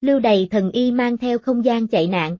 Lưu Đày thần y mang theo không gian chạy nạn.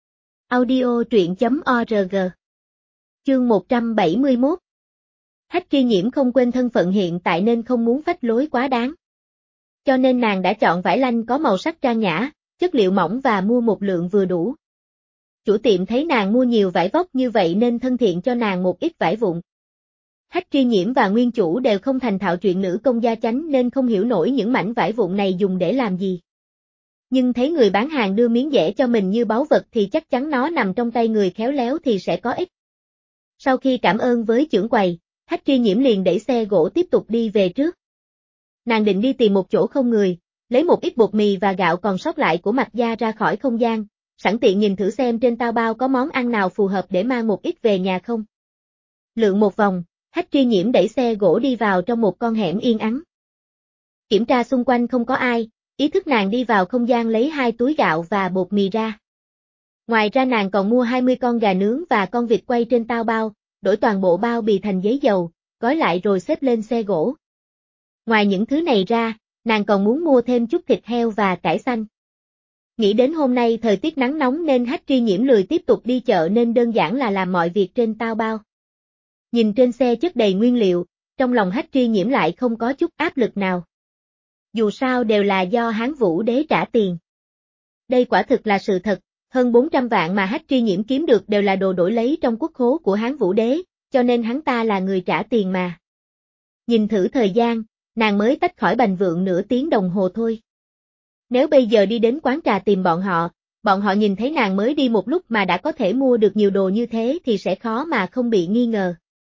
Audio truyện.org. Chương 171. Hách Tri Nhiễm không quên thân phận hiện tại nên không muốn phách lối quá đáng. Cho nên nàng đã chọn vải lanh có màu sắc trang nhã, chất liệu mỏng và mua một lượng vừa đủ. Chủ tiệm thấy nàng mua nhiều vải vóc như vậy nên thân thiện cho nàng một ít vải vụn. Hách Tri Nhiễm và nguyên chủ đều không thành thạo chuyện nữ công gia chánh nên không hiểu nổi những mảnh vải vụn này dùng để làm gì. Nhưng thấy người bán hàng đưa miếng dẻ cho mình như báu vật thì chắc chắn nó nằm trong tay người khéo léo thì sẽ có ích. Sau khi cảm ơn với chưởng quầy, Hách Tri Nhiễm liền đẩy xe gỗ tiếp tục đi về trước. Nàng định đi tìm một chỗ không người, lấy một ít bột mì và gạo còn sót lại của Mạch gia ra khỏi không gian, sẵn tiện nhìn thử xem trên tao bao có món ăn nào phù hợp để mang một ít về nhà không. Lượn một vòng, Hách Tri Nhiễm đẩy xe gỗ đi vào trong một con hẻm yên ắng. Kiểm tra xung quanh không có ai, ý thức nàng đi vào không gian lấy 2 túi gạo và bột mì ra. Ngoài ra nàng còn mua 20 con gà nướng và con vịt quay trên tao bao, đổi toàn bộ bao bì thành giấy dầu, gói lại rồi xếp lên xe gỗ. Ngoài những thứ này ra, nàng còn muốn mua thêm chút thịt heo và cải xanh. Nghĩ đến hôm nay thời tiết nắng nóng nên Hách Tri Nhiễm lười tiếp tục đi chợ nên đơn giản là làm mọi việc trên tao bao. Nhìn trên xe chất đầy nguyên liệu, trong lòng Hách Tri Nhiễm lại không có chút áp lực nào. Dù sao đều là do Hán Vũ Đế trả tiền. Đây quả thực là sự thật, hơn 400 vạn mà Hách Tri Nhiễm kiếm được đều là đồ đổi lấy trong quốc khố của Hán Vũ Đế, cho nên hắn ta là người trả tiền mà. Nhìn thử thời gian, nàng mới tách khỏi Bành Vượng nửa tiếng đồng hồ thôi. Nếu bây giờ đi đến quán trà tìm bọn họ nhìn thấy nàng mới đi một lúc mà đã có thể mua được nhiều đồ như thế thì sẽ khó mà không bị nghi ngờ.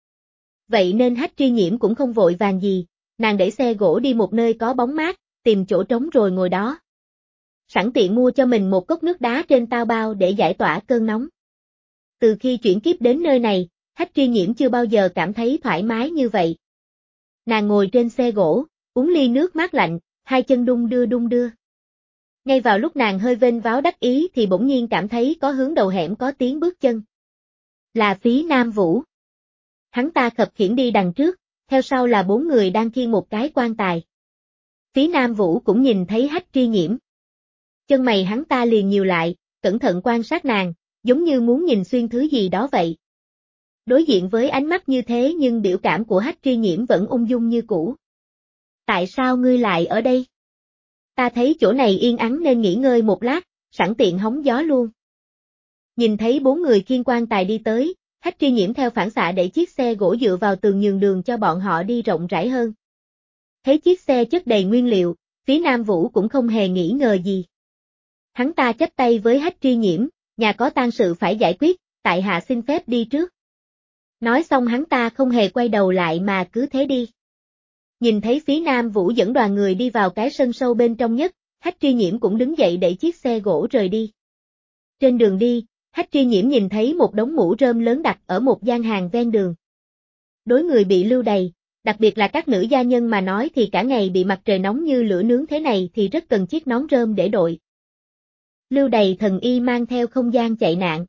Vậy nên Hách Tri Nhiễm cũng không vội vàng gì, nàng đẩy xe gỗ đi một nơi có bóng mát, tìm chỗ trống rồi ngồi đó. Sẵn tiện mua cho mình một cốc nước đá trên tao bao để giải tỏa cơn nóng. Từ khi chuyển kiếp đến nơi này, Hách Tri Nhiễm chưa bao giờ cảm thấy thoải mái như vậy. Nàng ngồi trên xe gỗ, uống ly nước mát lạnh, hai chân đung đưa đung đưa. Ngay vào lúc nàng hơi vênh váo đắc ý thì bỗng nhiên cảm thấy có hướng đầu hẻm có tiếng bước chân. Là Phí Nam Vũ. Hắn ta khập khiễng đi đằng trước, theo sau là 4 người đang khiêng một cái quan tài. Phí Nam Vũ cũng nhìn thấy Hách Tri Nhiễm. Chân mày hắn ta liền nhíu lại, cẩn thận quan sát nàng, giống như muốn nhìn xuyên thứ gì đó vậy. Đối diện với ánh mắt như thế nhưng biểu cảm của Hách Tri Nhiễm vẫn ung dung như cũ. Tại sao ngươi lại ở đây? Ta thấy chỗ này yên ắng nên nghỉ ngơi một lát, sẵn tiện hóng gió luôn. Nhìn thấy 4 người khiêng quan tài đi tới, Hách Tri Nhiễm theo phản xạ đẩy chiếc xe gỗ dựa vào tường nhường đường cho bọn họ đi rộng rãi hơn. Thấy chiếc xe chất đầy nguyên liệu, Phí Nam Vũ cũng không hề nghĩ ngờ gì. Hắn ta chắp tay với Hách Tri Nhiễm, nhà có tang sự phải giải quyết, tại hạ xin phép đi trước. Nói xong hắn ta không hề quay đầu lại mà cứ thế đi. Nhìn thấy Phí Nam Vũ dẫn đoàn người đi vào cái sân sâu bên trong nhất, Hách Tri Nhiễm cũng đứng dậy đẩy chiếc xe gỗ rời đi. Trên đường đi, Hách Tri Nhiễm nhìn thấy một đống mũ rơm lớn đặt ở một gian hàng ven đường. Đối người bị lưu đày, đặc biệt là các nữ gia nhân mà nói thì cả ngày bị mặt trời nóng như lửa nướng thế này thì rất cần chiếc nón rơm để đội. Lưu đày thần y mang theo không gian chạy nạn.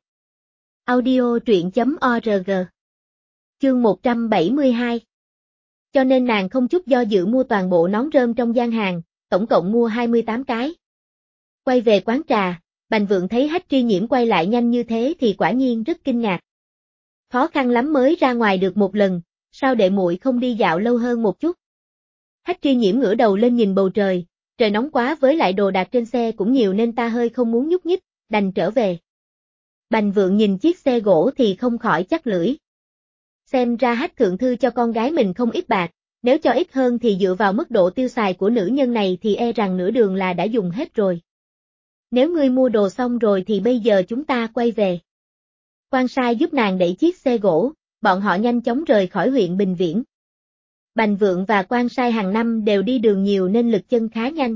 Audio truyện.org. Chương 172. Cho nên nàng không chút do dự mua toàn bộ nón rơm trong gian hàng, tổng cộng mua 28 cái. Quay về quán trà, Bành Vượng thấy Hách Tri Nhiễm quay lại nhanh như thế thì quả nhiên rất kinh ngạc. Khó khăn lắm mới ra ngoài được một lần, sao đệ muội không đi dạo lâu hơn một chút? Hách Tri Nhiễm ngửa đầu lên nhìn bầu trời, trời nóng quá với lại đồ đạc trên xe cũng nhiều nên ta hơi không muốn nhúc nhích, đành trở về. Bành Vượng nhìn chiếc xe gỗ thì không khỏi chắc lưỡi. Xem ra Hách thượng thư cho con gái mình không ít bạc, nếu cho ít hơn thì dựa vào mức độ tiêu xài của nữ nhân này thì e rằng nửa đường là đã dùng hết rồi. Nếu ngươi mua đồ xong rồi thì bây giờ chúng ta quay về. Quan sai giúp nàng đẩy chiếc xe gỗ, bọn họ nhanh chóng rời khỏi huyện Bình Viễn. Bành Vượng và quan sai hàng năm đều đi đường nhiều nên lực chân khá nhanh.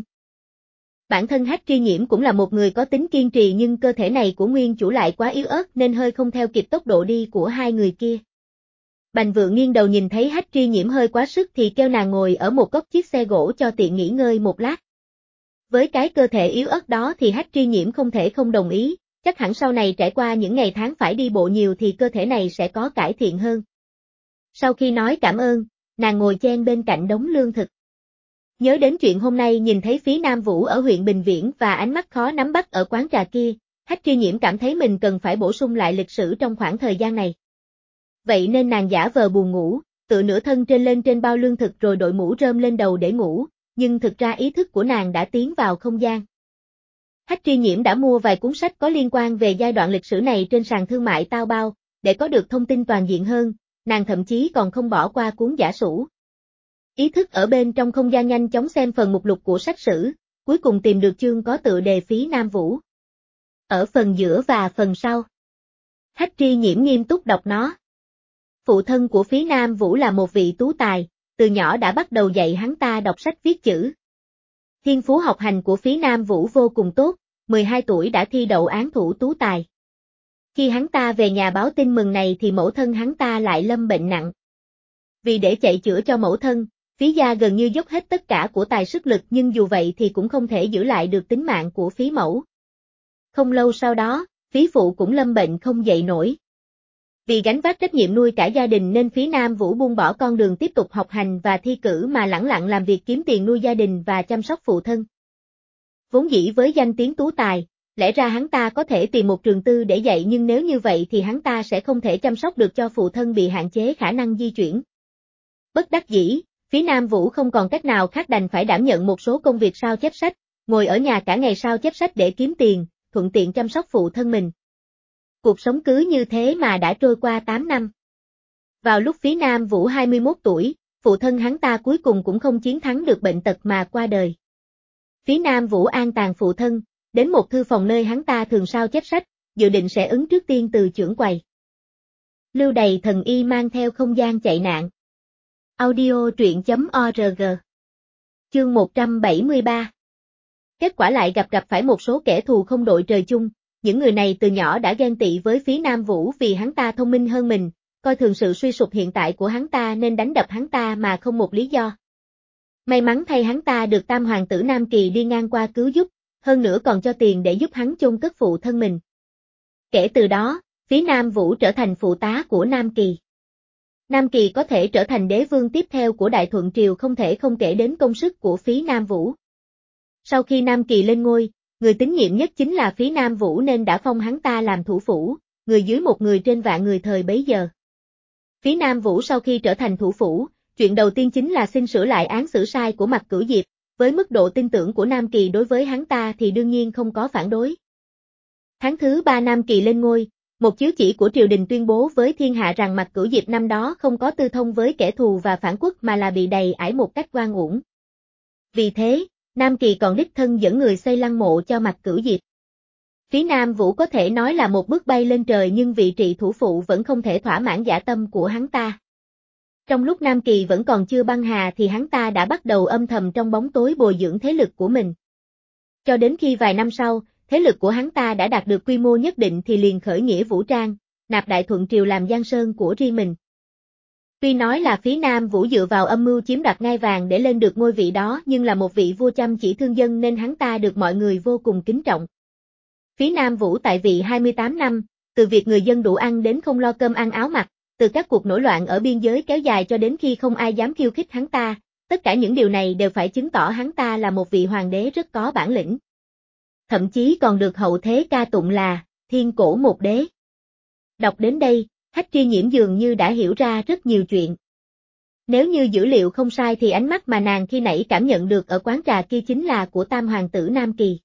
Bản thân Hách Tri Nhiễm cũng là một người có tính kiên trì nhưng cơ thể này của nguyên chủ lại quá yếu ớt nên hơi không theo kịp tốc độ đi của hai người kia. Bành Vượng nghiêng đầu nhìn thấy Hách Tri Nhiễm hơi quá sức thì kêu nàng ngồi ở một góc chiếc xe gỗ cho tiện nghỉ ngơi một lát. Với cái cơ thể yếu ớt đó thì Hách Tri Nhiễm không thể không đồng ý, chắc hẳn sau này trải qua những ngày tháng phải đi bộ nhiều thì cơ thể này sẽ có cải thiện hơn. Sau khi nói cảm ơn, nàng ngồi chen bên cạnh đống lương thực. Nhớ đến chuyện hôm nay nhìn thấy Phí Nam Vũ ở huyện Bình Viễn và ánh mắt khó nắm bắt ở quán trà kia, Hách Tri Nhiễm cảm thấy mình cần phải bổ sung lại lịch sử trong khoảng thời gian này. Vậy nên nàng giả vờ buồn ngủ, tựa nửa thân trên lên trên bao lương thực rồi đội mũ rơm lên đầu để ngủ, nhưng thực ra ý thức của nàng đã tiến vào không gian. Hách Tri Nhiễm đã mua vài cuốn sách có liên quan về giai đoạn lịch sử này trên sàn thương mại Taobao, để có được thông tin toàn diện hơn, nàng thậm chí còn không bỏ qua cuốn giả sử. Ý thức ở bên trong không gian nhanh chóng xem phần mục lục của sách sử, cuối cùng tìm được chương có tựa đề Phí Nam Vũ. Ở phần giữa và phần sau, Hách Tri Nhiễm nghiêm túc đọc nó. Phụ thân của Phí Nam Vũ là một vị tú tài, từ nhỏ đã bắt đầu dạy hắn ta đọc sách viết chữ. Thiên phú học hành của Phí Nam Vũ vô cùng tốt, 12 tuổi đã thi đậu án thủ tú tài. Khi hắn ta về nhà báo tin mừng này thì mẫu thân hắn ta lại lâm bệnh nặng. Vì để chạy chữa cho mẫu thân, Phí gia gần như dốc hết tất cả của tài sức lực, nhưng dù vậy thì cũng không thể giữ lại được tính mạng của Phí mẫu. Không lâu sau đó, Phí phụ cũng lâm bệnh không dậy nổi. Vì gánh vác trách nhiệm nuôi cả gia đình nên Phí Nam Vũ buông bỏ con đường tiếp tục học hành và thi cử mà lẳng lặng làm việc kiếm tiền nuôi gia đình và chăm sóc phụ thân. Vốn dĩ với danh tiếng tú tài, lẽ ra hắn ta có thể tìm một trường tư để dạy, nhưng nếu như vậy thì hắn ta sẽ không thể chăm sóc được cho phụ thân bị hạn chế khả năng di chuyển. Bất đắc dĩ, Phí Nam Vũ không còn cách nào khác đành phải đảm nhận một số công việc sao chép sách, ngồi ở nhà cả ngày sao chép sách để kiếm tiền, thuận tiện chăm sóc phụ thân mình. Cuộc sống cứ như thế mà đã trôi qua 8 năm. Vào lúc Phí Nam Vũ 21 tuổi, phụ thân hắn ta cuối cùng cũng không chiến thắng được bệnh tật mà qua đời. Phí Nam Vũ an táng phụ thân, đến một thư phòng nơi hắn ta thường sao chép sách, dự định sẽ ứng trước tiên từ chưởng quầy. Lưu Đày thần y mang theo không gian chạy nạn. Audio truyện.org. Chương 173. Kết quả lại gặp phải một số kẻ thù không đội trời chung, những người này từ nhỏ đã ghen tị với Phí Nam Vũ vì hắn ta thông minh hơn mình, coi thường sự suy sụp hiện tại của hắn ta nên đánh đập hắn ta mà không một lý do. May mắn thay hắn ta được tam hoàng tử Nam Kỳ đi ngang qua cứu giúp, hơn nữa còn cho tiền để giúp hắn chôn cất phụ thân mình. Kể từ đó, Phí Nam Vũ trở thành phụ tá của Nam Kỳ. Nam Kỳ có thể trở thành đế vương tiếp theo của Đại Thuận Triều không thể không kể đến công sức của Phí Nam Vũ. Sau khi Nam Kỳ lên ngôi, người tín nhiệm nhất chính là Phí Nam Vũ nên đã phong hắn ta làm thủ phủ, người dưới một người trên vạn người thời bấy giờ. Phí Nam Vũ sau khi trở thành thủ phủ, chuyện đầu tiên chính là xin sửa lại án xử sai của Mạc Cửu Diệp, với mức độ tin tưởng của Nam Kỳ đối với hắn ta thì đương nhiên không có phản đối. Tháng thứ 3 Nam Kỳ lên ngôi, một chiếu chỉ của triều đình tuyên bố với thiên hạ rằng Mạc Cửu Diệp năm đó không có tư thông với kẻ thù và phản quốc mà là bị đầy ải một cách oan uổng. Vì thế, Nam Kỳ còn đích thân dẫn người xây lăng mộ cho Mạc Cửu Diệp. Phí Nam Vũ có thể nói là một bước bay lên trời, nhưng vị trị thủ phụ vẫn không thể thỏa mãn dã tâm của hắn ta. Trong lúc Nam Kỳ vẫn còn chưa băng hà thì hắn ta đã bắt đầu âm thầm trong bóng tối bồi dưỡng thế lực của mình. Cho đến khi vài năm sau, thế lực của hắn ta đã đạt được quy mô nhất định thì liền khởi nghĩa vũ trang, nạp Đại Thuận Triều làm giang sơn của riêng mình. Tuy nói là Phí Nam Vũ dựa vào âm mưu chiếm đoạt ngai vàng để lên được ngôi vị đó, nhưng là một vị vua chăm chỉ thương dân nên hắn ta được mọi người vô cùng kính trọng. Phí Nam Vũ tại vị 28 năm, từ việc người dân đủ ăn đến không lo cơm ăn áo mặc, từ các cuộc nổi loạn ở biên giới kéo dài cho đến khi không ai dám khiêu khích hắn ta, tất cả những điều này đều phải chứng tỏ hắn ta là một vị hoàng đế rất có bản lĩnh. Thậm chí còn được hậu thế ca tụng là thiên cổ một đế. Đọc đến đây, Hách Tri Nhiễm dường như đã hiểu ra rất nhiều chuyện. Nếu như dữ liệu không sai thì ánh mắt mà nàng khi nãy cảm nhận được ở quán trà kia chính là của tam hoàng tử Nam Kỳ.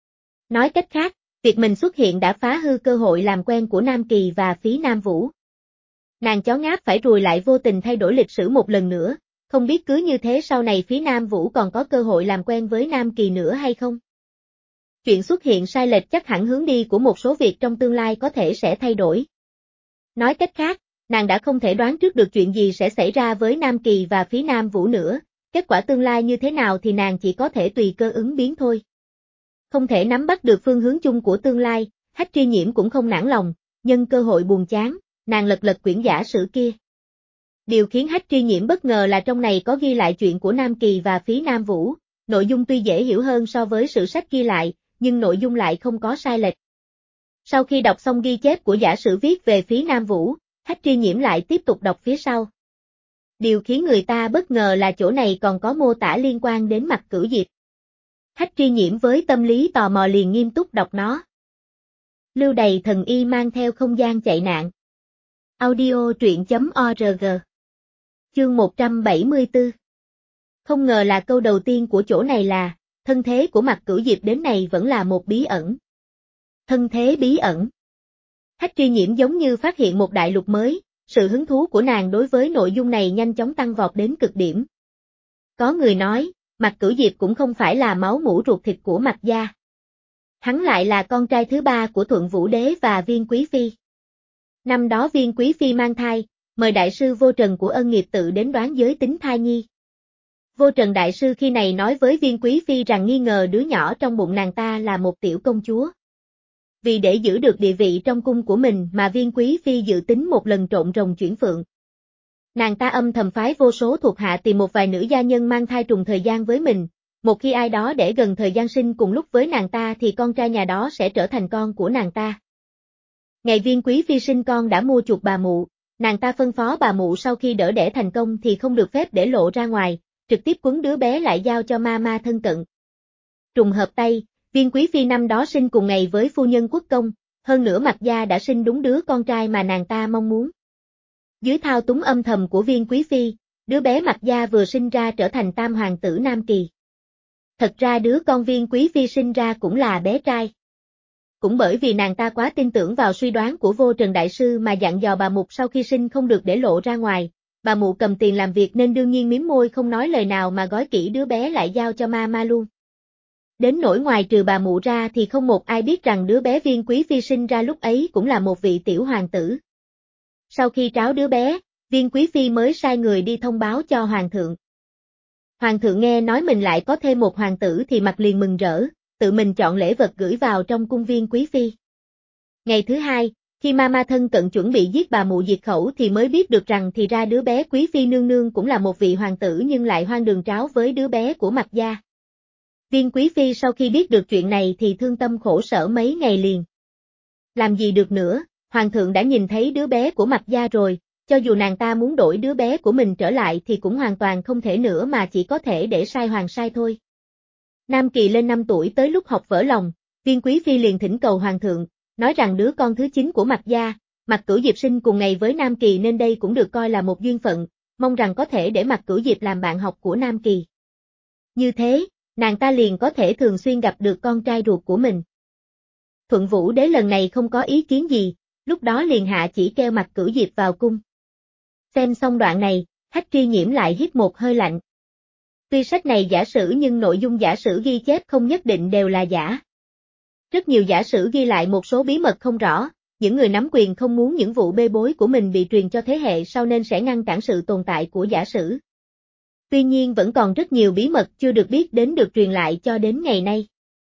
Nói cách khác, việc mình xuất hiện đã phá hư cơ hội làm quen của Nam Kỳ và Phí Nam Vũ. Nàng chó ngáp phải ruồi lại vô tình thay đổi lịch sử một lần nữa, không biết cứ như thế sau này Phí Nam Vũ còn có cơ hội làm quen với Nam Kỳ nữa hay không? Chuyện xuất hiện sai lệch chắc hẳn hướng đi của một số việc trong tương lai có thể sẽ thay đổi. Nói cách khác, nàng đã không thể đoán trước được chuyện gì sẽ xảy ra với Nam Kỳ và Phí Nam Vũ nữa, kết quả tương lai như thế nào thì nàng chỉ có thể tùy cơ ứng biến thôi. Không thể nắm bắt được phương hướng chung của tương lai, Hách Tri Nhiễm cũng không nản lòng, nhân cơ hội buồn chán, nàng lật quyển giả sử kia. Điều khiến Hách Tri Nhiễm bất ngờ là trong này có ghi lại chuyện của Nam Kỳ và Phí Nam Vũ, nội dung tuy dễ hiểu hơn so với sử sách ghi lại, nhưng nội dung lại không có sai lệch. Sau khi đọc xong ghi chép của giả sử viết về Phí Nam Vũ, Hách Tri Nhiễm lại tiếp tục đọc phía sau. Điều khiến người ta bất ngờ là chỗ này còn có mô tả liên quan đến Mặc Cửu Diệp. Hách Tri Nhiễm với tâm lý tò mò liền nghiêm túc đọc nó. Lưu đày thần y mang theo không gian chạy nạn. Audio truyện.org. Chương 174. Không ngờ là câu đầu tiên của chỗ này là, thân thế của Mặc Cửu Diệp đến này vẫn là một bí ẩn. Thân thế bí ẩn. Hách Tri Nhiễm giống như phát hiện một đại lục mới, sự hứng thú của nàng đối với nội dung này nhanh chóng tăng vọt đến cực điểm. Có người nói, Mặc Cửu Diệp cũng không phải là máu mủ ruột thịt của Mặc gia. Hắn lại là con trai thứ ba của Thuận Vũ Đế và Viên Quý Phi. Năm đó Viên Quý Phi mang thai, mời đại sư Vô Trần của Ân Nghiệp Tự đến đoán giới tính thai nhi. Vô Trần đại sư khi này nói với Viên Quý Phi rằng nghi ngờ đứa nhỏ trong bụng nàng ta là một tiểu công chúa. Vì để giữ được địa vị trong cung của mình mà Viên Quý Phi dự tính một lần trộn rồng chuyển phượng. Nàng ta âm thầm phái vô số thuộc hạ tìm một vài nữ gia nhân mang thai trùng thời gian với mình, một khi ai đó để gần thời gian sinh cùng lúc với nàng ta thì con trai nhà đó sẽ trở thành con của nàng ta. Ngày Viên Quý Phi sinh con đã mua chuộc bà mụ, nàng ta phân phó bà mụ sau khi đỡ đẻ thành công thì không được phép để lộ ra ngoài, trực tiếp quấn đứa bé lại giao cho ma thân cận. Trùng hợp tay, Viên Quý Phi năm đó sinh cùng ngày với phu nhân quốc công, hơn nữa Mặc gia đã sinh đúng đứa con trai mà nàng ta mong muốn. Dưới thao túng âm thầm của Viên Quý Phi, đứa bé Mặc gia vừa sinh ra trở thành tam hoàng tử Nam Kỳ. Thật ra đứa con Viên Quý Phi sinh ra cũng là bé trai. Cũng bởi vì nàng ta quá tin tưởng vào suy đoán của Vô Trần đại sư mà dặn dò bà Mục sau khi sinh không được để lộ ra ngoài, bà Mụ cầm tiền làm việc nên đương nhiên mím môi không nói lời nào mà gói kỹ đứa bé lại giao cho ma luôn. Đến nỗi ngoài trừ bà Mụ ra thì không một ai biết rằng đứa bé Viên Quý Phi sinh ra lúc ấy cũng là một vị tiểu hoàng tử. Sau khi tráo đứa bé, Viên Quý Phi mới sai người đi thông báo cho Hoàng thượng. Hoàng thượng nghe nói mình lại có thêm một hoàng tử thì mặt liền mừng rỡ, tự mình chọn lễ vật gửi vào trong cung Viên Quý Phi. Ngày thứ hai, khi ma thân cận chuẩn bị giết bà Mụ diệt khẩu thì mới biết được rằng thì ra đứa bé Quý Phi nương nương cũng là một vị hoàng tử nhưng lại hoang đường tráo với đứa bé của Mặc gia. Viên Quý Phi sau khi biết được chuyện này thì thương tâm khổ sở mấy ngày liền. Làm gì được nữa, Hoàng thượng đã nhìn thấy đứa bé của Mặc gia rồi, cho dù nàng ta muốn đổi đứa bé của mình trở lại thì cũng hoàn toàn không thể nữa mà chỉ có thể để sai hoàng sai thôi. Nam Kỳ lên 5 tuổi tới lúc học vỡ lòng, Viên Quý Phi liền thỉnh cầu Hoàng thượng, nói rằng đứa con thứ 9 của Mặc gia, Mặc Cửu Diệp sinh cùng ngày với Nam Kỳ nên đây cũng được coi là một duyên phận, mong rằng có thể để Mặc Cửu Diệp làm bạn học của Nam Kỳ. Như thế, nàng ta liền có thể thường xuyên gặp được con trai ruột của mình. Thuận Vũ Đế lần này không có ý kiến gì, lúc đó liền hạ chỉ kêu Mặc Cửu Diệp vào cung. Xem xong đoạn này, Hách Tri Nhiễm lại hít một hơi lạnh. Tuy sách này giả sử nhưng nội dung giả sử ghi chép không nhất định đều là giả. Rất nhiều giả sử ghi lại một số bí mật không rõ, những người nắm quyền không muốn những vụ bê bối của mình bị truyền cho thế hệ sau nên sẽ ngăn cản sự tồn tại của giả sử. Tuy nhiên vẫn còn rất nhiều bí mật chưa được biết đến được truyền lại cho đến ngày nay.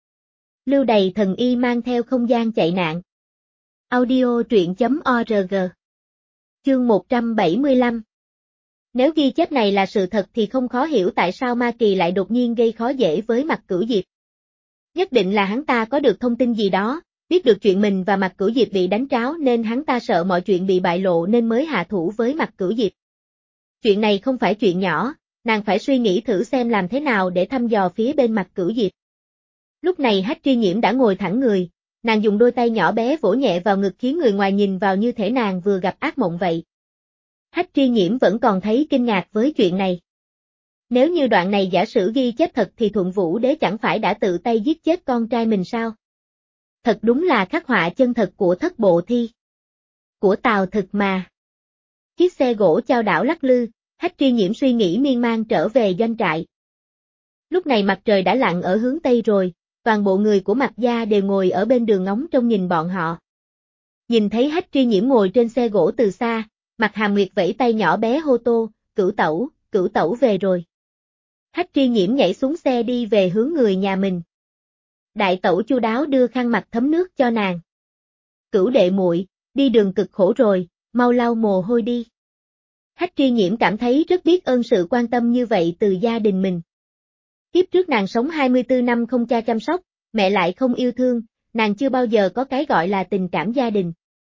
Lưu đày thần y mang theo không gian chạy nạn. Audio truyện.org. Chương 175. Nếu ghi chép này là sự thật thì không khó hiểu tại sao Ma Kỳ lại đột nhiên gây khó dễ với Mặc Cửu Diệp. Nhất định là hắn ta có được thông tin gì đó, biết được chuyện mình và Mặc Cửu Diệp bị đánh tráo nên hắn ta sợ mọi chuyện bị bại lộ nên mới hạ thủ với Mặc Cửu Diệp. Chuyện này không phải chuyện nhỏ, nàng phải suy nghĩ thử xem làm thế nào để thăm dò phía bên Mặc Cửu Diệp. Lúc này Hách Tri Nhiễm đã ngồi thẳng người, nàng dùng đôi tay nhỏ bé vỗ nhẹ vào ngực khiến người ngoài nhìn vào như thể nàng vừa gặp ác mộng vậy. Hách Tri Nhiễm vẫn còn thấy kinh ngạc với chuyện này. Nếu như đoạn này giả sử ghi chép thật thì Thuận Vũ Đế chẳng phải đã tự tay giết chết con trai mình sao? Thật đúng là khắc họa chân thật của thất bộ thi. Của Tào Thực mà. Chiếc xe gỗ chao đảo lắc lư, Hách Tri Nhiễm suy nghĩ miên man trở về doanh trại. Lúc này mặt trời đã lặn ở hướng Tây rồi, toàn bộ người của Mặc gia đều ngồi ở bên đường ngóng trông nhìn bọn họ. Nhìn thấy Hách Tri Nhiễm ngồi trên xe gỗ từ xa, Mặc Hàm Nguyệt vẫy tay nhỏ bé hô to, cửu tẩu về rồi. Hách Tri Nhiễm nhảy xuống xe đi về hướng người nhà mình. Đại tẩu chu đáo đưa khăn mặt thấm nước cho nàng. Cửu đệ muội, đi đường cực khổ rồi, mau lau mồ hôi đi. Hách Tri Nhiễm cảm thấy rất biết ơn sự quan tâm như vậy từ gia đình mình. Kiếp trước nàng sống 24 năm không cha chăm sóc, mẹ lại không yêu thương, nàng chưa bao giờ có cái gọi là tình cảm gia đình.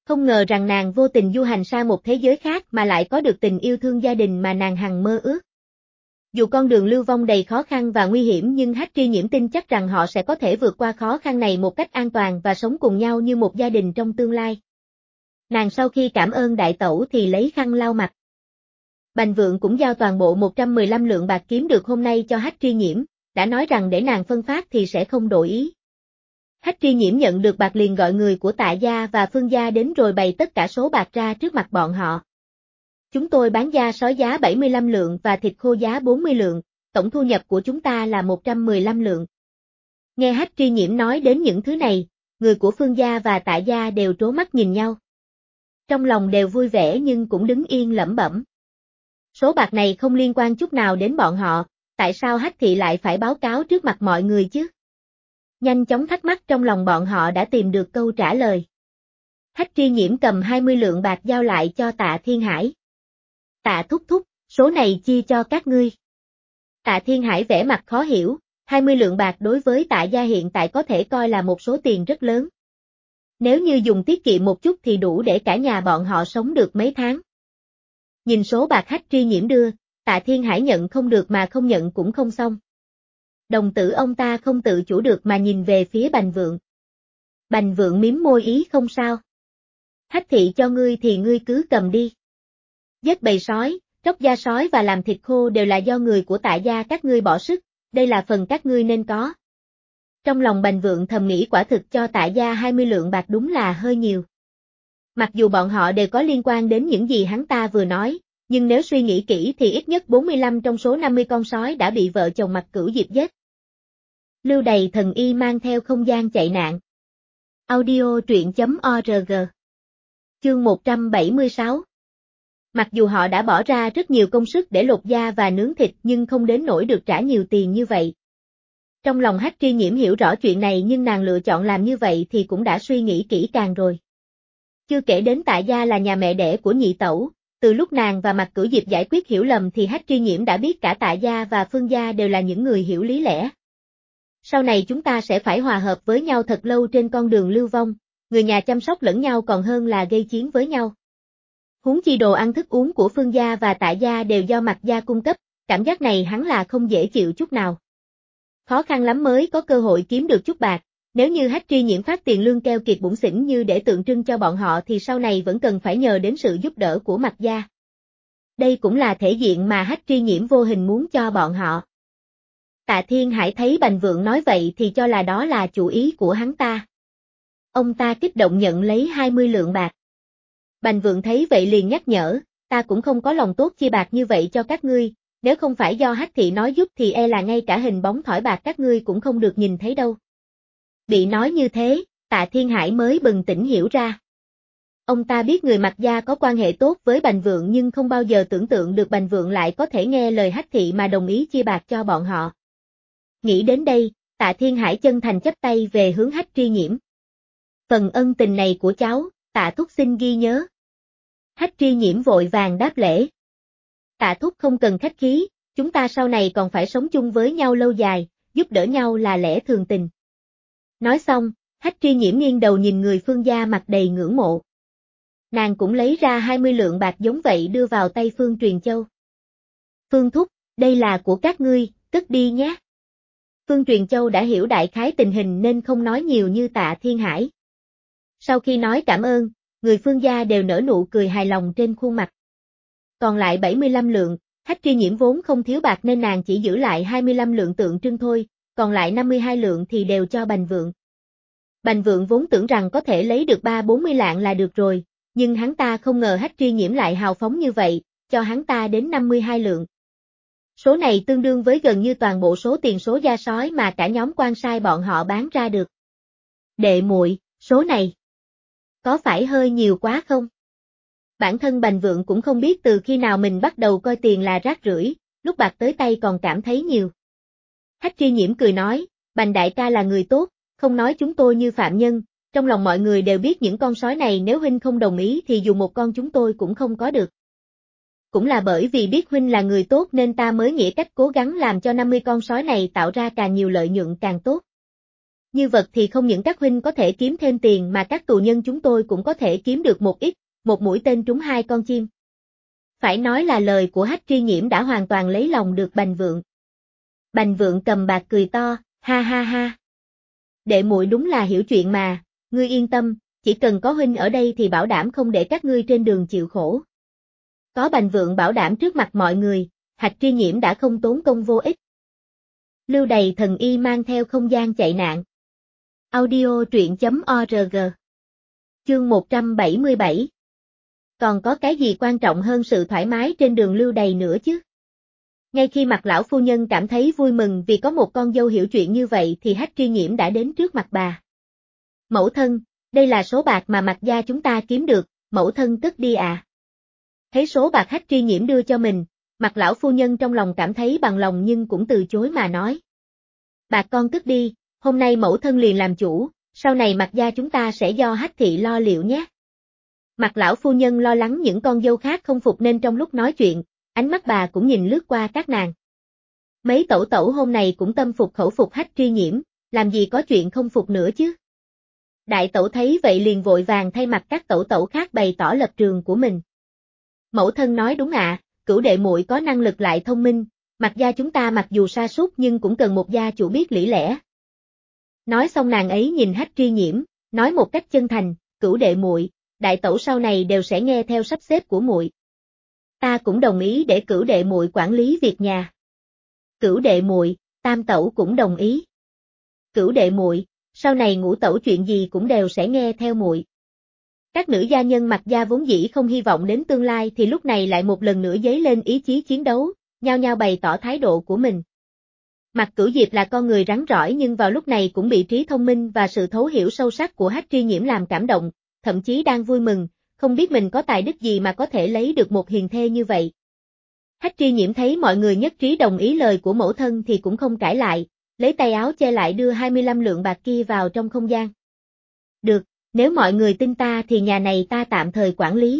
Không ngờ rằng nàng vô tình du hành sang một thế giới khác mà lại có được tình yêu thương gia đình mà nàng hằng mơ ước. Dù con đường lưu vong đầy khó khăn và nguy hiểm nhưng Hách Tri Nhiễm tin chắc rằng họ sẽ có thể vượt qua khó khăn này một cách an toàn và sống cùng nhau như một gia đình trong tương lai. Nàng sau khi cảm ơn đại tẩu thì lấy khăn lau mặt. Bành Vượng cũng giao toàn bộ 115 lượng bạc kiếm được hôm nay cho Hách Tri Nhiễm, đã nói rằng để nàng phân phát thì sẽ không đổi ý. Hách Tri Nhiễm nhận được bạc liền gọi người của Tạ gia và Phương gia đến rồi bày tất cả số bạc ra trước mặt bọn họ. Chúng tôi bán da sói giá 75 lượng và thịt khô giá 40 lượng, tổng thu nhập của chúng ta là 115 lượng. Nghe Hách Tri Nhiễm nói đến những thứ này, người của Phương gia và Tạ gia đều trố mắt nhìn nhau. Trong lòng đều vui vẻ nhưng cũng đứng yên lẩm bẩm. Số bạc này không liên quan chút nào đến bọn họ, tại sao Hách thị lại phải báo cáo trước mặt mọi người chứ? Nhanh chóng thắc mắc trong lòng bọn họ đã tìm được câu trả lời. Hách Tri Nhiễm cầm 20 lượng bạc giao lại cho Tạ Thiên Hải. Tạ thúc thúc, số này chia cho các ngươi. Tạ Thiên Hải vẻ mặt khó hiểu, 20 lượng bạc đối với Tạ gia hiện tại có thể coi là một số tiền rất lớn. Nếu như dùng tiết kiệm một chút thì đủ để cả nhà bọn họ sống được mấy tháng. Nhìn số bạc Hách Tri Nhiễm đưa, Tạ Thiên Hải nhận không được mà không nhận cũng không xong. Đồng tử ông ta không tự chủ được mà nhìn về phía Bành Vượng. Bành Vượng mím môi ý không sao. Hách thị cho ngươi thì ngươi cứ cầm đi. Giết bầy sói, tróc da sói và làm thịt khô đều là do người của Tạ gia các ngươi bỏ sức, đây là phần các ngươi nên có. Trong lòng Bành Vượng thầm nghĩ quả thực cho Tạ gia 20 lượng bạc đúng là hơi nhiều. Mặc dù bọn họ đều có liên quan đến những gì hắn ta vừa nói, nhưng nếu suy nghĩ kỹ thì ít nhất 45 trong số 50 con sói đã bị vợ chồng Mặc Cửu Diệp giết. Lưu Đày thần y mang theo không gian chạy nạn. Audio truyện.org. Chương 176. Mặc dù họ đã bỏ ra rất nhiều công sức để lột da và nướng thịt nhưng không đến nỗi được trả nhiều tiền như vậy. Trong lòng Hách Tri Nhiễm hiểu rõ chuyện này nhưng nàng lựa chọn làm như vậy thì cũng đã suy nghĩ kỹ càng rồi. Chưa kể đến Tạ gia là nhà mẹ đẻ của nhị tẩu, từ lúc nàng và Mặc Cửu Diệp giải quyết hiểu lầm thì Hách Tri Nhiễm đã biết cả Tạ gia và Phương gia đều là những người hiểu lý lẽ. Sau này chúng ta sẽ phải hòa hợp với nhau thật lâu trên con đường lưu vong, người nhà chăm sóc lẫn nhau còn hơn là gây chiến với nhau. Huống chi đồ ăn thức uống của Phương gia và Tạ gia đều do Mạc gia cung cấp, cảm giác này hắn là không dễ chịu chút nào. Khó khăn lắm mới có cơ hội kiếm được chút bạc, nếu như Hách Tri Nhiễm phát tiền lương keo kiệt bủn xỉn như để tượng trưng cho bọn họ thì sau này vẫn cần phải nhờ đến sự giúp đỡ của Mạc gia. Đây cũng là thể diện mà Hách Tri Nhiễm vô hình muốn cho bọn họ. Tạ Thiên Hải thấy Bành Vượng nói vậy thì cho là đó là chủ ý của hắn ta. Ông ta kích động nhận lấy 20 lượng bạc. Bành Vượng thấy vậy liền nhắc nhở, ta cũng không có lòng tốt chia bạc như vậy cho các ngươi, nếu không phải do Hách thị nói giúp thì e là ngay cả hình bóng thỏi bạc các ngươi cũng không được nhìn thấy đâu. Bị nói như thế, Tạ Thiên Hải mới bừng tỉnh hiểu ra. Ông ta biết người Mạc gia có quan hệ tốt với Bành Vượng nhưng không bao giờ tưởng tượng được Bành Vượng lại có thể nghe lời Hách thị mà đồng ý chia bạc cho bọn họ. Nghĩ đến đây, Tạ Thiên Hải chân thành chắp tay về hướng Hách Tri Nhiễm. Phần ân tình này của cháu, Tạ thúc xin ghi nhớ. Hách Tri Nhiễm vội vàng đáp lễ. Tạ thúc không cần khách khí, chúng ta sau này còn phải sống chung với nhau lâu dài, giúp đỡ nhau là lẽ thường tình. Nói xong, Hách Tri Nhiễm nghiêng đầu nhìn người Phương gia mặt đầy ngưỡng mộ. Nàng cũng lấy ra 20 lượng bạc giống vậy đưa vào tay Phương Truyền Châu. Phương thúc, đây là của các ngươi, cất đi nhé. Phương Truyền Châu đã hiểu đại khái tình hình nên không nói nhiều như Tạ Thiên Hải. Sau khi nói cảm ơn, người Phương gia đều nở nụ cười hài lòng trên khuôn mặt. Còn lại 75 lượng, Hách Tri Nhiễm vốn không thiếu bạc nên nàng chỉ giữ lại 25 lượng tượng trưng thôi, còn lại 52 lượng thì đều cho Bành Vượng. Bành Vượng vốn tưởng rằng có thể lấy được 3-40 lạng là được rồi, nhưng hắn ta không ngờ Hách Tri Nhiễm lại hào phóng như vậy, cho hắn ta đến 52 lượng. Số này tương đương với gần như toàn bộ số tiền số da sói mà cả nhóm quan sai bọn họ bán ra được. Đệ muội, số này có phải hơi nhiều quá không? Bản thân Bành Vượng cũng không biết từ khi nào mình bắt đầu coi tiền là rác rưởi, lúc bạc tới tay còn cảm thấy nhiều. Hách Tri Nhiễm cười nói, Bành đại ca là người tốt, không nói chúng tôi như phạm nhân, trong lòng mọi người đều biết những con sói này nếu huynh không đồng ý thì dù một con chúng tôi cũng không có được. Cũng là bởi vì biết huynh là người tốt nên ta mới nghĩ cách cố gắng làm cho 50 con sói này tạo ra càng nhiều lợi nhuận càng tốt. Như vật thì không những các huynh có thể kiếm thêm tiền mà các tù nhân chúng tôi cũng có thể kiếm được một ít, một mũi tên trúng hai con chim. Phải nói là lời của Hách Tri Nhiễm đã hoàn toàn lấy lòng được Bành Vượng. Bành Vượng cầm bạc cười to, ha ha ha. Đệ muội đúng là hiểu chuyện mà, ngươi yên tâm, chỉ cần có huynh ở đây thì bảo đảm không để các ngươi trên đường chịu khổ. Có Bành Vượng bảo đảm trước mặt mọi người, Hách Tri Nhiễm đã không tốn công vô ích. Lưu Đầy Thần Y mang theo không gian chạy nạn. Audio truyện.org. Chương 177. Còn có cái gì quan trọng hơn sự thoải mái trên đường lưu đầy nữa chứ? Ngay khi mặt lão phu nhân cảm thấy vui mừng vì có một con dâu hiểu chuyện như vậy thì Hách Tri Nhiễm đã đến trước mặt bà. Mẫu thân, đây là số bạc mà Mạc gia chúng ta kiếm được, mẫu thân cất đi à. Thấy số bạc Hách Tri Nhiễm đưa cho mình, mặt lão phu nhân trong lòng cảm thấy bằng lòng nhưng cũng từ chối mà nói. Bạc con cất đi, hôm nay mẫu thân liền làm chủ, sau này Mạc gia chúng ta sẽ do Hách thị lo liệu nhé. Mặt lão phu nhân lo lắng những con dâu khác không phục nên trong lúc nói chuyện, ánh mắt bà cũng nhìn lướt qua các nàng. Mấy tẩu tẩu hôm nay cũng tâm phục khẩu phục Hách Tri Nhiễm, làm gì có chuyện không phục nữa chứ. Đại tẩu thấy vậy liền vội vàng thay mặt các tẩu tẩu khác bày tỏ lập trường của mình. Mẫu thân nói đúng ạ, cửu đệ muội có năng lực lại thông minh, Mạc gia chúng ta mặc dù sa sút nhưng cũng cần một gia chủ biết lý lẽ. Nói xong nàng ấy nhìn Hách Tri Nhiễm, nói một cách chân thành, cửu đệ muội, đại tẩu sau này đều sẽ nghe theo sắp xếp của muội. Ta cũng đồng ý để cửu đệ muội quản lý việc nhà. Cửu đệ muội, tam tẩu cũng đồng ý. Cửu đệ muội, sau này ngũ tẩu chuyện gì cũng đều sẽ nghe theo muội. Các nữ gia nhân Mạc gia vốn dĩ không hy vọng đến tương lai thì lúc này lại một lần nữa dấy lên ý chí chiến đấu, nhao nhao bày tỏ thái độ của mình. Mạc Cửu Diệp là con người rắn rỏi nhưng vào lúc này cũng bị trí thông minh và sự thấu hiểu sâu sắc của Hách Tri Nhiễm làm cảm động, thậm chí đang vui mừng, không biết mình có tài đức gì mà có thể lấy được một hiền thê như vậy. Hách Tri Nhiễm thấy mọi người nhất trí đồng ý lời của mẫu thân thì cũng không cãi lại, lấy tay áo che lại đưa 25 lượng bạc kia vào trong không gian. Được, nếu mọi người tin ta thì nhà này ta tạm thời quản lý.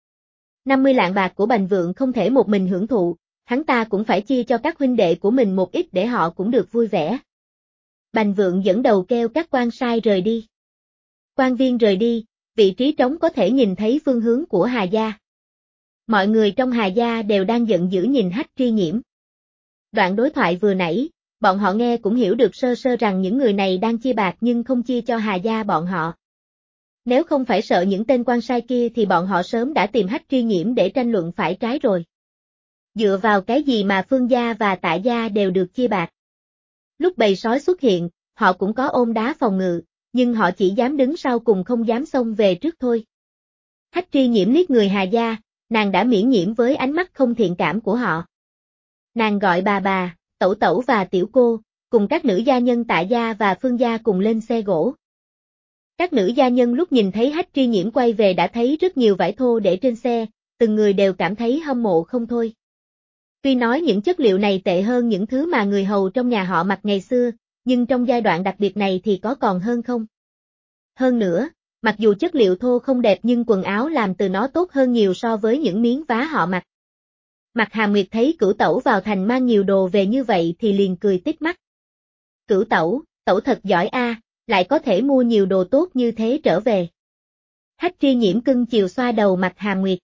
50 lạng bạc của Bành Vượng không thể một mình hưởng thụ, hắn ta cũng phải chia cho các huynh đệ của mình một ít để họ cũng được vui vẻ. Bành Vượng dẫn đầu kêu các quan sai rời đi. Quan viên rời đi, vị trí trống có thể nhìn thấy phương hướng của Hà gia. Mọi người trong Hà gia đều đang giận dữ nhìn Hách Tri Nhiễm. Đoạn đối thoại vừa nãy, bọn họ nghe cũng hiểu được sơ sơ rằng những người này đang chia bạc nhưng không chia cho Hà gia bọn họ. Nếu không phải sợ những tên quan sai kia thì bọn họ sớm đã tìm Hách Tri Nhiễm để tranh luận phải trái rồi. Dựa vào cái gì mà Phương gia và Tạ gia đều được chia bạc? Lúc bầy sói xuất hiện, họ cũng có ôm đá phòng ngự, nhưng họ chỉ dám đứng sau cùng không dám xông về trước thôi. Hách Tri Nhiễm liếc người Hà gia, nàng đã miễn nhiễm với ánh mắt không thiện cảm của họ. Nàng gọi bà, tẩu tẩu và tiểu cô, cùng các nữ gia nhân Tạ gia và Phương gia cùng lên xe gỗ. Các nữ gia nhân lúc nhìn thấy Hách Tri Nhiễm quay về đã thấy rất nhiều vải thô để trên xe, từng người đều cảm thấy hâm mộ không thôi. Tuy nói những chất liệu này tệ hơn những thứ mà người hầu trong nhà họ mặc ngày xưa, nhưng trong giai đoạn đặc biệt này thì có còn hơn không? Hơn nữa, mặc dù chất liệu thô không đẹp nhưng quần áo làm từ nó tốt hơn nhiều so với những miếng vá họ mặc. Mạc Hà Nguyệt thấy Cửu tẩu vào thành mang nhiều đồ về như vậy thì liền cười tít mắt. Cửu tẩu, tẩu thật giỏi a, lại có thể mua nhiều đồ tốt như thế trở về. Hách Tri Nhiễm cưng chiều xoa đầu Mạc Hà Nguyệt.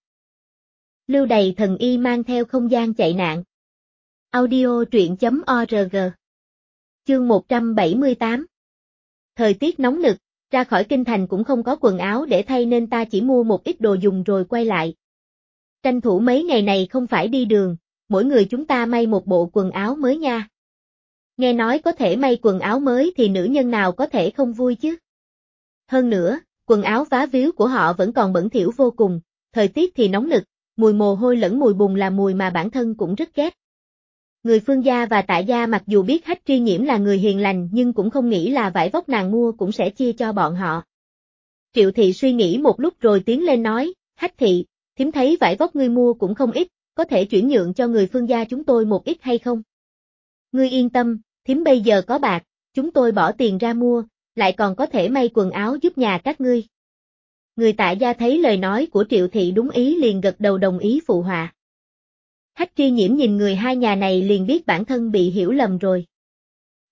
Lưu Đầy Thần Y mang theo không gian chạy nạn. Audio truyện.org. Chương 178. Thời tiết nóng nực, ra khỏi kinh thành cũng không có quần áo để thay nên ta chỉ mua một ít đồ dùng rồi quay lại. Tranh thủ mấy ngày này không phải đi đường, mỗi người chúng ta may một bộ quần áo mới nha. Nghe nói có thể may quần áo mới thì nữ nhân nào có thể không vui chứ. Hơn nữa, quần áo vá víu của họ vẫn còn bẩn thỉu vô cùng, thời tiết thì nóng nực, mùi mồ hôi lẫn mùi bùn là mùi mà bản thân cũng rất ghét. Người Phương gia và Tạ gia mặc dù biết Hách Tri Nhiễm là người hiền lành nhưng cũng không nghĩ là vải vóc nàng mua cũng sẽ chia cho bọn họ. Triệu thị suy nghĩ một lúc rồi tiến lên nói, Hách thị, thím thấy vải vóc ngươi mua cũng không ít, có thể chuyển nhượng cho người Phương gia chúng tôi một ít hay không? Ngươi yên tâm, thím bây giờ có bạc, chúng tôi bỏ tiền ra mua, lại còn có thể may quần áo giúp nhà các ngươi. Người Tạ gia thấy lời nói của Triệu thị đúng ý liền gật đầu đồng ý phụ họa. Hách Tri Nhiễm nhìn người hai nhà này liền biết bản thân bị hiểu lầm rồi.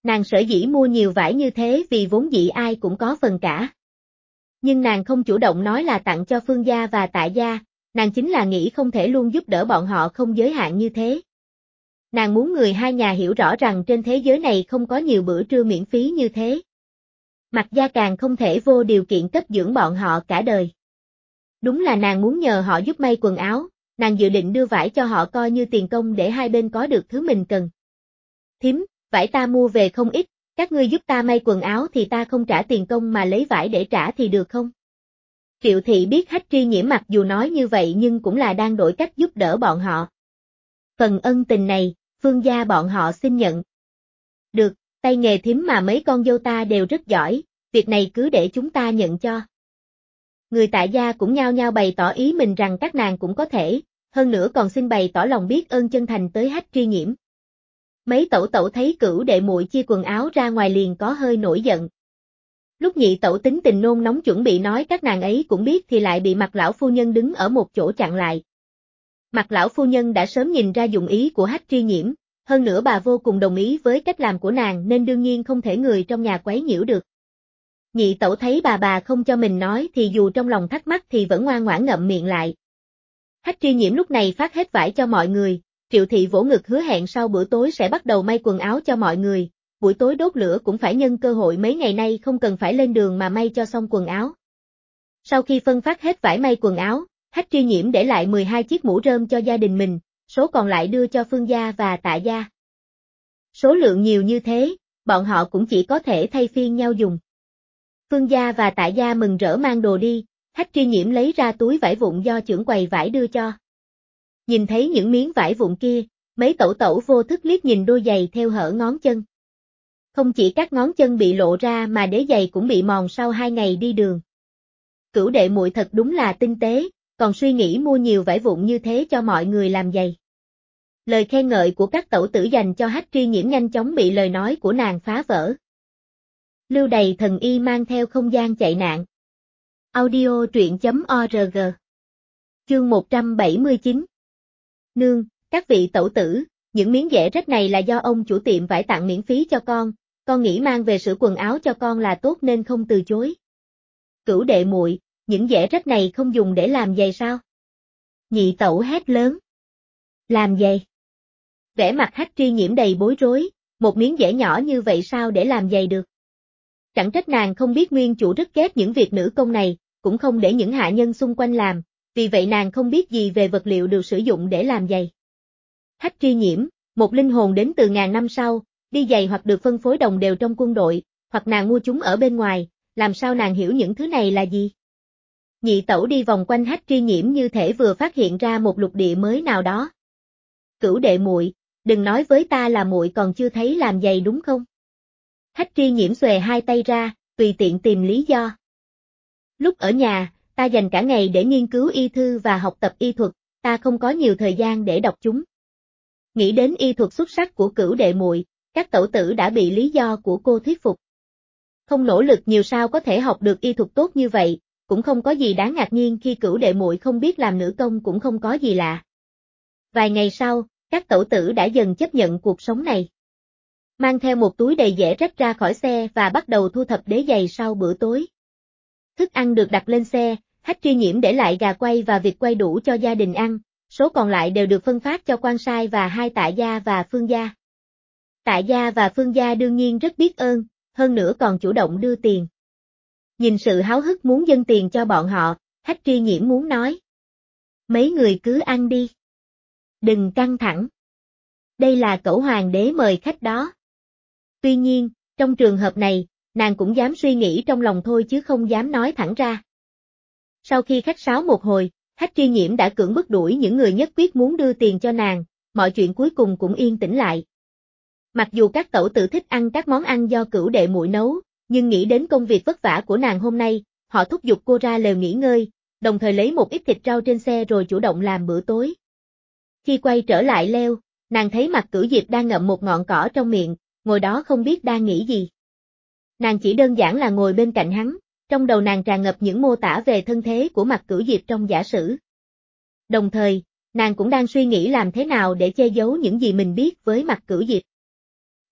Nàng sở dĩ mua nhiều vải như thế vì vốn dĩ ai cũng có phần cả. Nhưng nàng không chủ động nói là tặng cho Phương gia và Tạ gia, nàng chính là nghĩ không thể luôn giúp đỡ bọn họ không giới hạn như thế. Nàng muốn người hai nhà hiểu rõ rằng trên thế giới này không có nhiều bữa trưa miễn phí như thế. Mạc gia càng không thể vô điều kiện cấp dưỡng bọn họ cả đời. Đúng là nàng muốn nhờ họ giúp may quần áo, nàng dự định đưa vải cho họ coi như tiền công để hai bên có được thứ mình cần. Thím, vải ta mua về không ít, các ngươi giúp ta may quần áo thì ta không trả tiền công mà lấy vải để trả thì được không? Triệu thị biết Hách Tri Nhiễm mặc dù nói như vậy nhưng cũng là đang đổi cách giúp đỡ bọn họ. Phần ân tình này, Phương gia bọn họ xin nhận. Được, tay nghề thím mà mấy con dâu ta đều rất giỏi, việc này cứ để chúng ta nhận cho. Người Tạ gia cũng nhao nhao bày tỏ ý mình rằng các nàng cũng có thể, hơn nữa còn xin bày tỏ lòng biết ơn chân thành tới Hách Tri Nhiễm. Mấy tẩu tẩu thấy Cửu đệ muội chia quần áo ra ngoài liền có hơi nổi giận. Lúc nhị tẩu tính tình nôn nóng chuẩn bị nói các nàng ấy cũng biết thì lại bị Mạc lão phu nhân đứng ở một chỗ chặn lại. Mạc lão phu nhân đã sớm nhìn ra dụng ý của Hách Tri Nhiễm, hơn nữa bà vô cùng đồng ý với cách làm của nàng nên đương nhiên không thể người trong nhà quấy nhiễu được. Nhị tẩu thấy bà không cho mình nói thì dù trong lòng thắc mắc thì vẫn ngoan ngoãn ngậm miệng lại. Hách Tri Nhiễm lúc này phát hết vải cho mọi người, Triệu thị vỗ ngực hứa hẹn sau bữa tối sẽ bắt đầu may quần áo cho mọi người, buổi tối đốt lửa cũng phải nhân cơ hội mấy ngày nay không cần phải lên đường mà may cho xong quần áo. Sau khi phân phát hết vải may quần áo, Hách Tri Nhiễm để lại 12 chiếc mũ rơm cho gia đình mình, số còn lại đưa cho Phương gia và Tạ gia. Số lượng nhiều như thế, bọn họ cũng chỉ có thể thay phiên nhau dùng. Phương gia và Tạ gia mừng rỡ mang đồ đi, Hách Tri Nhiễm lấy ra túi vải vụn do trưởng quầy vải đưa cho. Nhìn thấy những miếng vải vụn kia, mấy tẩu tẩu vô thức liếc nhìn đôi giày theo hở ngón chân. Không chỉ các ngón chân bị lộ ra mà đế giày cũng bị mòn sau 2 ngày đi đường. Cửu đệ muội thật đúng là tinh tế, còn suy nghĩ mua nhiều vải vụn như thế cho mọi người làm giày. Lời khen ngợi của các tẩu tử dành cho Hách Tri Nhiễm nhanh chóng bị lời nói của nàng phá vỡ. Lưu Đầy Thần Y mang theo không gian chạy nạn. Audio truyện.org. Chương 179. Nương, các vị tẩu tử, những miếng dẻ rách này là do ông chủ tiệm vải tặng miễn phí cho con nghĩ mang về sửa quần áo cho con là tốt nên không từ chối. Cửu đệ muội, những dẻ rách này không dùng để làm giày sao? Nhị tẩu hét lớn. Làm giày? Vẻ mặt Hách Tri Nhiễm đầy bối rối, một miếng dẻ nhỏ như vậy sao để làm giày được? Chẳng trách nàng không biết nguyên chủ rất ghét những việc nữ công này, cũng không để những hạ nhân xung quanh làm, vì vậy nàng không biết gì về vật liệu được sử dụng để làm giày. Hách Tri Nhiễm, một linh hồn đến từ ngàn năm sau, đi giày hoặc được phân phối đồng đều trong quân đội, hoặc nàng mua chúng ở bên ngoài, làm sao nàng hiểu những thứ này là gì? Nhị tẩu đi vòng quanh Hách Tri Nhiễm như thể vừa phát hiện ra một lục địa mới nào đó. Cửu đệ muội, đừng nói với ta là muội còn chưa thấy làm giày đúng không? Hách Tri Nhiễm xòe hai tay ra, tùy tiện tìm lý do. Lúc ở nhà, ta dành cả ngày để nghiên cứu y thư và học tập y thuật, ta không có nhiều thời gian để đọc chúng. Nghĩ đến y thuật xuất sắc của cửu đệ muội, các tẩu tử đã bị lý do của cô thuyết phục. Không nỗ lực nhiều sao có thể học được y thuật tốt như vậy, cũng không có gì đáng ngạc nhiên khi cửu đệ muội không biết làm nữ công cũng không có gì lạ. Vài ngày sau, các tẩu tử đã dần chấp nhận cuộc sống này. Mang theo một túi đầy dẻ rách ra khỏi xe và bắt đầu thu thập đế giày sau bữa tối. Thức ăn được đặt lên xe, Hách Tri Nhiễm để lại gà quay và vịt quay đủ cho gia đình ăn, số còn lại đều được phân phát cho quan sai và hai Tạ gia và Phương gia. Tạ gia và Phương gia đương nhiên rất biết ơn, hơn nữa còn chủ động đưa tiền. Nhìn sự háo hức muốn dâng tiền cho bọn họ, Hách Tri Nhiễm muốn nói. Mấy người cứ ăn đi. Đừng căng thẳng. Đây là cẩu hoàng đế mời khách đó. Tuy nhiên, trong trường hợp này, nàng cũng dám suy nghĩ trong lòng thôi chứ không dám nói thẳng ra. Sau khi khách sáo một hồi, Hách Tri Nhiễm đã cưỡng bức đuổi những người nhất quyết muốn đưa tiền cho nàng, mọi chuyện cuối cùng cũng yên tĩnh lại. Mặc dù các tẩu tử thích ăn các món ăn do cửu đệ muội nấu, nhưng nghĩ đến công việc vất vả của nàng hôm nay, họ thúc giục cô ra lều nghỉ ngơi, đồng thời lấy một ít thịt rau trên xe rồi chủ động làm bữa tối. Khi quay trở lại lều, nàng thấy Mạc Cửu Diệp đang ngậm một ngọn cỏ trong miệng, ngồi đó không biết đang nghĩ gì. Nàng chỉ đơn giản là ngồi bên cạnh hắn, trong đầu nàng tràn ngập những mô tả về thân thế của Mạc Cửu Diệp trong giả sử. Đồng thời, nàng cũng đang suy nghĩ làm thế nào để che giấu những gì mình biết với Mạc Cửu Diệp.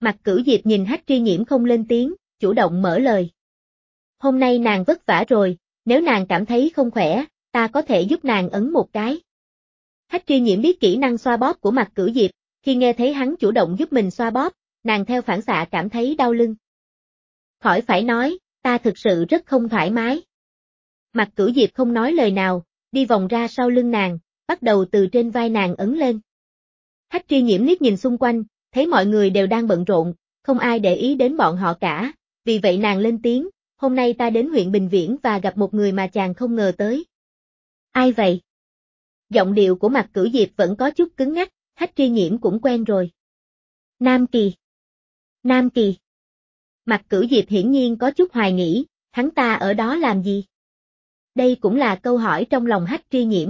Mạc Cửu Diệp nhìn Hách Tri Nhiễm không lên tiếng, chủ động mở lời. Hôm nay nàng vất vả rồi, nếu nàng cảm thấy không khỏe, ta có thể giúp nàng ấn một cái. Hách Tri Nhiễm biết kỹ năng xoa bóp của Mạc Cửu Diệp, khi nghe thấy hắn chủ động giúp mình xoa bóp, nàng theo phản xạ cảm thấy đau lưng. Khỏi phải nói, ta thực sự rất không thoải mái. Mạc Cửu Diệp không nói lời nào, đi vòng ra sau lưng nàng, bắt đầu từ trên vai nàng ấn lên. Hách Tri Nhiễm liếc nhìn xung quanh, thấy mọi người đều đang bận rộn, không ai để ý đến bọn họ cả, vì vậy nàng lên tiếng, hôm nay ta đến huyện Bình Viễn và gặp một người mà chàng không ngờ tới. Ai vậy? Giọng điệu của Mạc Cửu Diệp vẫn có chút cứng ngắc, Hách Tri Nhiễm cũng quen rồi. Nam Kỳ. Nam Kỳ. Mạc Cửu Diệp hiển nhiên có chút hoài nghĩ, hắn ta ở đó làm gì? Đây cũng là câu hỏi trong lòng Hách Tri Nhiễm.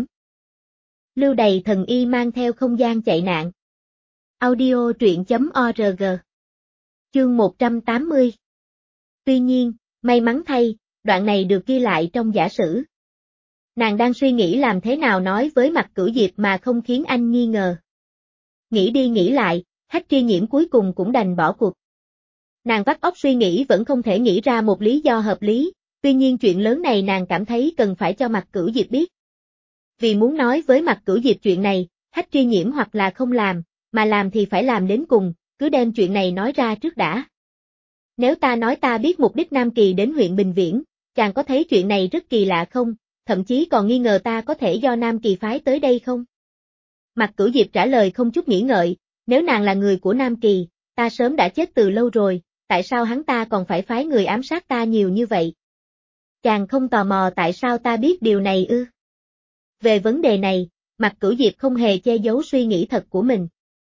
Lưu Đày thần y mang theo không gian chạy nạn. Audio truyện.org. Chương 180. Tuy nhiên, may mắn thay, đoạn này được ghi lại trong giả sử. Nàng đang suy nghĩ làm thế nào nói với Mạc Cửu Diệp mà không khiến anh nghi ngờ. Nghĩ đi nghĩ lại, Hách Tri Nhiễm cuối cùng cũng đành bỏ cuộc. Nàng vắt óc suy nghĩ vẫn không thể nghĩ ra một lý do hợp lý, tuy nhiên chuyện lớn này nàng cảm thấy cần phải cho Mạc Cửu Diệp biết. Vì muốn nói với Mạc Cửu Diệp chuyện này, Hách Tri Nhiễm hoặc là không làm, mà làm thì phải làm đến cùng, cứ đem chuyện này nói ra trước đã. Nếu ta nói ta biết mục đích Nam Kỳ đến huyện Bình Viễn, chàng có thấy chuyện này rất kỳ lạ không, thậm chí còn nghi ngờ ta có thể do Nam Kỳ phái tới đây không? Mạc Cửu Diệp trả lời không chút nghĩ ngợi, nếu nàng là người của Nam Kỳ, ta sớm đã chết từ lâu rồi, tại sao hắn ta còn phải phái người ám sát ta nhiều như vậy? Chàng không tò mò tại sao ta biết điều này ư? Về vấn đề này, Mạc Cửu Diệp không hề che giấu suy nghĩ thật của mình.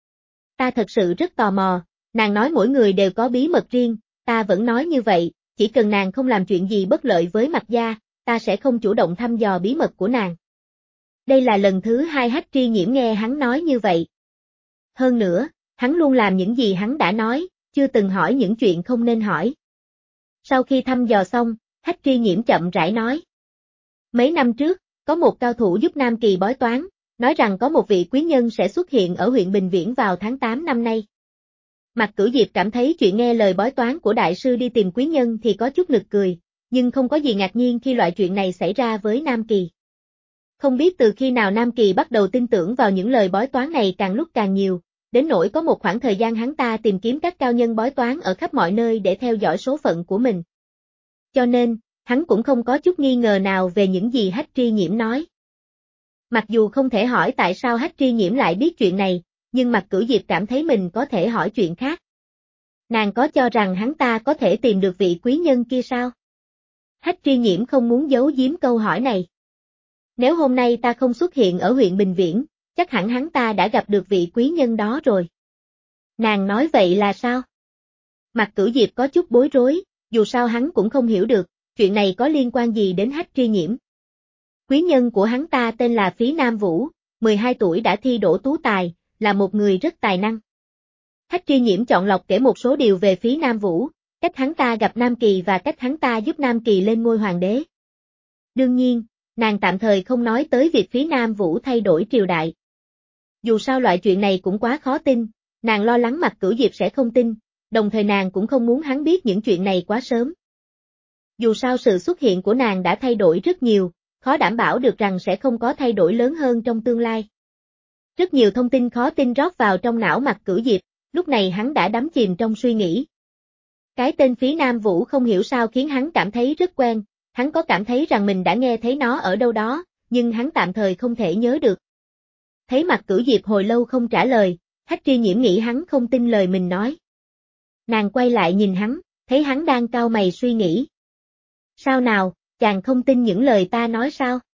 Ta thật sự rất tò mò, nàng nói mỗi người đều có bí mật riêng, ta vẫn nói như vậy, chỉ cần nàng không làm chuyện gì bất lợi với Mạc gia, ta sẽ không chủ động thăm dò bí mật của nàng. Đây là lần thứ hai Hách Tri Nhiễm nghe hắn nói như vậy. Hơn nữa, hắn luôn làm những gì hắn đã nói, chưa từng hỏi những chuyện không nên hỏi. Sau khi thăm dò xong, Hách Tri Nhiễm chậm rãi nói. Mấy năm trước, có một cao thủ giúp Nam Kỳ bói toán, nói rằng có một vị quý nhân sẽ xuất hiện ở huyện Bình Viễn vào tháng 8 năm nay. Mạc Cửu Diệp cảm thấy chuyện nghe lời bói toán của đại sư đi tìm quý nhân thì có chút nực cười, nhưng không có gì ngạc nhiên khi loại chuyện này xảy ra với Nam Kỳ. Không biết từ khi nào Nam Kỳ bắt đầu tin tưởng vào những lời bói toán này càng lúc càng nhiều, đến nỗi có một khoảng thời gian hắn ta tìm kiếm các cao nhân bói toán ở khắp mọi nơi để theo dõi số phận của mình. Cho nên, hắn cũng không có chút nghi ngờ nào về những gì Hách Tri Nhiễm nói. Mặc dù không thể hỏi tại sao Hách Tri Nhiễm lại biết chuyện này, nhưng Mạc Cửu Diệp cảm thấy mình có thể hỏi chuyện khác. Nàng có cho rằng hắn ta có thể tìm được vị quý nhân kia sao? Hách Tri Nhiễm không muốn giấu giếm câu hỏi này. Nếu hôm nay ta không xuất hiện ở huyện Bình Viễn, chắc hẳn hắn ta đã gặp được vị quý nhân đó rồi. Nàng nói vậy là sao? Mạc Cửu Diệp có chút bối rối, dù sao hắn cũng không hiểu được, chuyện này có liên quan gì đến Hách Tri Nhiễm. Quý nhân của hắn ta tên là Phí Nam Vũ, 12 tuổi đã thi đỗ tú tài, là một người rất tài năng. Hách Tri Nhiễm chọn lọc kể một số điều về Phí Nam Vũ, cách hắn ta gặp Nam Kỳ và cách hắn ta giúp Nam Kỳ lên ngôi hoàng đế. Đương nhiên, nàng tạm thời không nói tới việc Phí Nam Vũ thay đổi triều đại. Dù sao loại chuyện này cũng quá khó tin, nàng lo lắng Mạc Cửu Diệp sẽ không tin, đồng thời nàng cũng không muốn hắn biết những chuyện này quá sớm. Dù sao sự xuất hiện của nàng đã thay đổi rất nhiều, khó đảm bảo được rằng sẽ không có thay đổi lớn hơn trong tương lai. Rất nhiều thông tin khó tin rót vào trong não Mạc Cửu Diệp, lúc này hắn đã đắm chìm trong suy nghĩ. Cái tên Phí Nam Vũ không hiểu sao khiến hắn cảm thấy rất quen, hắn có cảm thấy rằng mình đã nghe thấy nó ở đâu đó, nhưng hắn tạm thời không thể nhớ được. Thấy Mạc Cửu Diệp hồi lâu không trả lời, Hách Tri Nhiễm nghĩ hắn không tin lời mình nói. Nàng quay lại nhìn hắn, thấy hắn đang cau mày suy nghĩ. Sao nào, chàng không tin những lời ta nói sao?